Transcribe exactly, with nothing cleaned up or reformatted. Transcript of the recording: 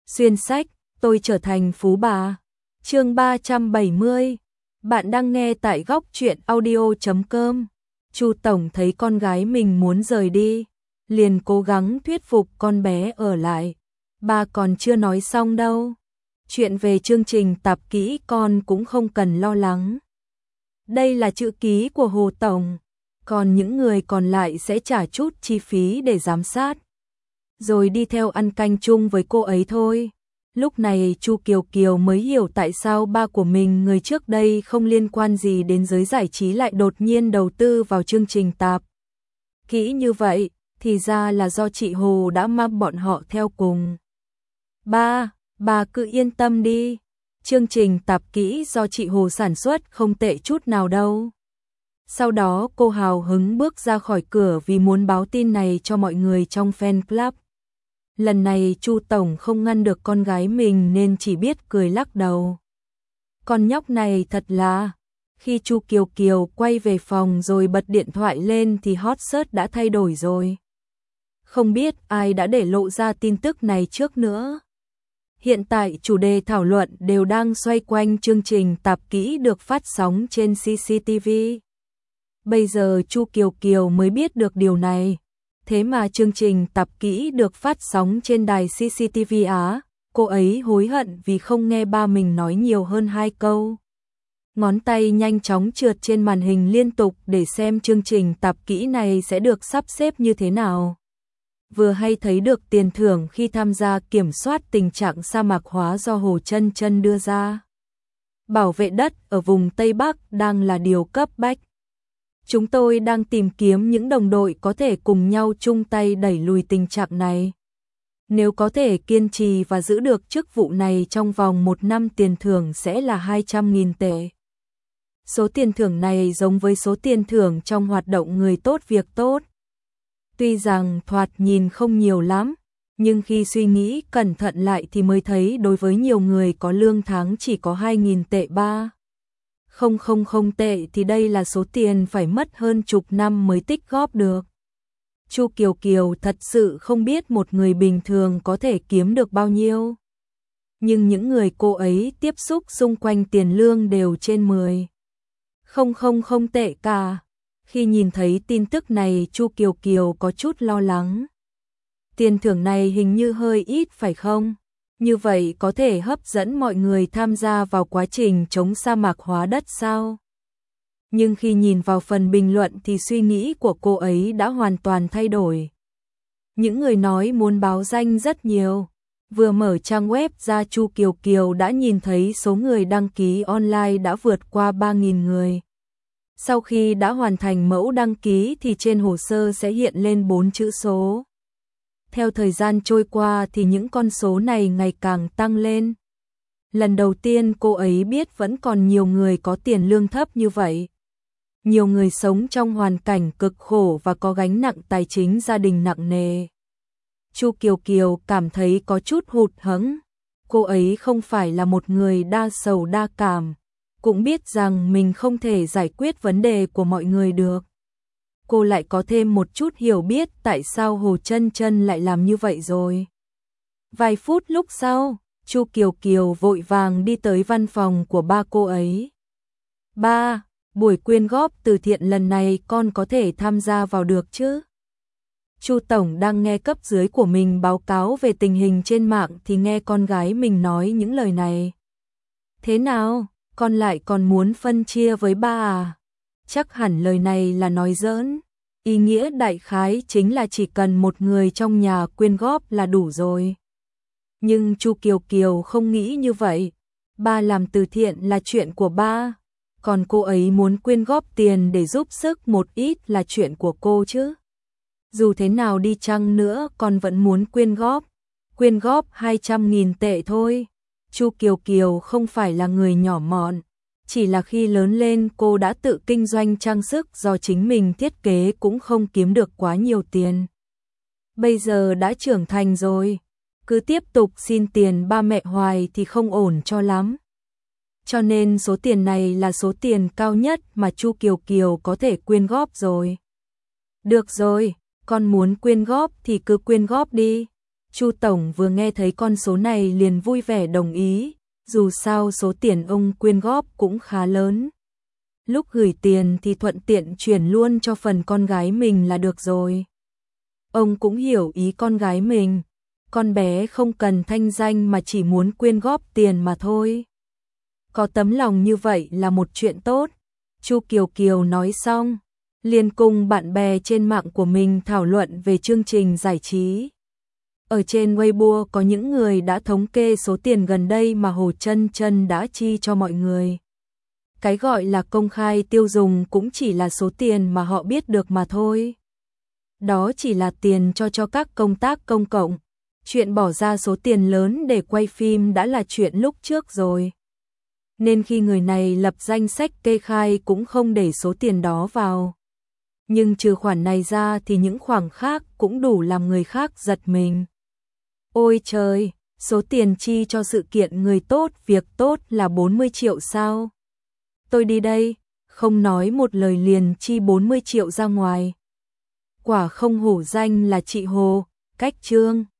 Xuyên sách, tôi trở thành phú bà. Chương ba trăm bảy mươi. Bạn đang nghe tại góc truyện audio chấm com. Chu tổng thấy con gái mình muốn rời đi, liền cố gắng thuyết phục con bé ở lại. Ba còn chưa nói xong đâu. Chuyện về chương trình tập kỹ con cũng không cần lo lắng. Đây là chữ ký của Hồ tổng, còn những người còn lại sẽ trả chút chi phí để giám sát, rồi đi theo ăn canh chung với cô ấy thôi. Lúc này Chu Kiều Kiều mới hiểu tại sao ba của mình, người trước đây không liên quan gì đến giới giải trí, lại đột nhiên đầu tư vào chương trình tạp kỹ như vậy, thì ra là do chị Hồ đã mang bọn họ theo cùng. Ba, bà cứ yên tâm đi, chương trình tạp kỹ do chị Hồ sản xuất không tệ chút nào đâu. Sau đó cô hào hứng bước ra khỏi cửa vì muốn báo tin này cho mọi người trong fan club. Lần này Chu tổng không ngăn được con gái mình nên chỉ biết cười lắc đầu. Con nhóc này thật là... Khi Chu Kiều Kiều quay về phòng rồi bật điện thoại lên thì hot search đã thay đổi rồi. Không biết ai đã để lộ ra tin tức này trước nữa. Hiện tại chủ đề thảo luận đều đang xoay quanh chương trình tạp kỹ được phát sóng trên xê xê tê vê. Bây giờ Chu Kiều Kiều mới biết được điều này. Thế mà chương trình tạp kỹ được phát sóng trên đài xê xê tê vê Á, cô ấy hối hận vì không nghe ba mình nói nhiều hơn hai câu. Ngón tay nhanh chóng trượt trên màn hình liên tục để xem chương trình tạp kỹ này sẽ được sắp xếp như thế nào. Vừa hay thấy được tiền thưởng khi tham gia kiểm soát tình trạng sa mạc hóa do Hồ Chân Chân đưa ra. Bảo vệ đất ở vùng Tây Bắc đang là điều cấp bách. Chúng tôi đang tìm kiếm những đồng đội có thể cùng nhau chung tay đẩy lùi tình trạng này. Nếu có thể kiên trì và giữ được chức vụ này trong vòng một năm, tiền thưởng sẽ là hai trăm nghìn tệ. Số tiền thưởng này giống với số tiền thưởng trong hoạt động người tốt việc tốt. Tuy rằng thoạt nhìn không nhiều lắm, nhưng khi suy nghĩ cẩn thận lại thì mới thấy đối với nhiều người có lương tháng chỉ có hai nghìn tệ ba. Không không không tệ thì đây là số tiền phải mất hơn chục năm mới tích góp được. Chu Kiều Kiều thật sự không biết một người bình thường có thể kiếm được bao nhiêu. Nhưng những người cô ấy tiếp xúc xung quanh tiền lương đều trên mười. Không không không tệ cả. Khi nhìn thấy tin tức này Chu Kiều Kiều có chút lo lắng. Tiền thưởng này hình như hơi ít phải không? Như vậy có thể hấp dẫn mọi người tham gia vào quá trình chống sa mạc hóa đất sao? Nhưng khi nhìn vào phần bình luận thì suy nghĩ của cô ấy đã hoàn toàn thay đổi. Những người nói muốn báo danh rất nhiều. Vừa mở trang web ra Chu Kiều Kiều đã nhìn thấy số người đăng ký online đã vượt qua ba nghìn người. Sau khi đã hoàn thành mẫu đăng ký thì trên hồ sơ sẽ hiện lên bốn chữ số. Theo thời gian trôi qua thì những con số này ngày càng tăng lên. Lần đầu tiên cô ấy biết vẫn còn nhiều người có tiền lương thấp như vậy. Nhiều người sống trong hoàn cảnh cực khổ và có gánh nặng tài chính gia đình nặng nề. Chu Kiều Kiều cảm thấy có chút hụt hẫng. Cô ấy không phải là một người đa sầu đa cảm, cũng biết rằng mình không thể giải quyết vấn đề của mọi người được. Cô lại có thêm một chút hiểu biết tại sao Hồ Chân Chân lại làm như vậy rồi. Vài phút lúc sau, Chu Kiều Kiều vội vàng đi tới văn phòng của ba cô ấy. Ba, buổi quyên góp từ thiện lần này con có thể tham gia vào được chứ? Chu tổng đang nghe cấp dưới của mình báo cáo về tình hình trên mạng thì nghe con gái mình nói những lời này. Thế nào, con lại còn muốn phân chia với ba à? Chắc hẳn lời này là nói giỡn. Ý nghĩa đại khái chính là chỉ cần một người trong nhà quyên góp là đủ rồi. Nhưng Chu Kiều Kiều không nghĩ như vậy. Ba làm từ thiện là chuyện của ba. Còn cô ấy muốn quyên góp tiền để giúp sức một ít là chuyện của cô chứ. Dù thế nào đi chăng nữa con vẫn muốn quyên góp. Quyên góp hai trăm nghìn tệ thôi. Chu Kiều Kiều không phải là người nhỏ mọn. Chỉ là khi lớn lên cô đã tự kinh doanh trang sức do chính mình thiết kế cũng không kiếm được quá nhiều tiền. Bây giờ đã trưởng thành rồi, cứ tiếp tục xin tiền ba mẹ hoài thì không ổn cho lắm. Cho nên số tiền này là số tiền cao nhất mà Chu Kiều Kiều có thể quyên góp rồi. Được rồi, con muốn quyên góp thì cứ quyên góp đi. Chu tổng vừa nghe thấy con số này liền vui vẻ đồng ý, dù sao số tiền ông quyên góp cũng khá lớn. Lúc gửi tiền thì thuận tiện chuyển luôn cho phần con gái mình là được rồi. Ông cũng hiểu ý con gái mình, con bé không cần thanh danh mà chỉ muốn quyên góp tiền mà thôi. Có tấm lòng như vậy là một chuyện tốt. Chu Kiều Kiều nói xong, liền cùng bạn bè trên mạng của mình thảo luận về chương trình giải trí. Ở trên Weibo có những người đã thống kê số tiền gần đây mà Hồ Chân Chân đã chi cho mọi người. Cái gọi là công khai tiêu dùng cũng chỉ là số tiền mà họ biết được mà thôi. Đó chỉ là tiền cho cho các công tác công cộng. Chuyện bỏ ra số tiền lớn để quay phim đã là chuyện lúc trước rồi. Nên khi người này lập danh sách kê khai cũng không để số tiền đó vào. Nhưng trừ khoản này ra thì những khoản khác cũng đủ làm người khác giật mình. Ôi trời, số tiền chi cho sự kiện người tốt, việc tốt là bốn mươi triệu sao? Tôi đi đây, không nói một lời liền chi bốn mươi triệu ra ngoài. Quả không hổ danh là chị Hồ, cách trương.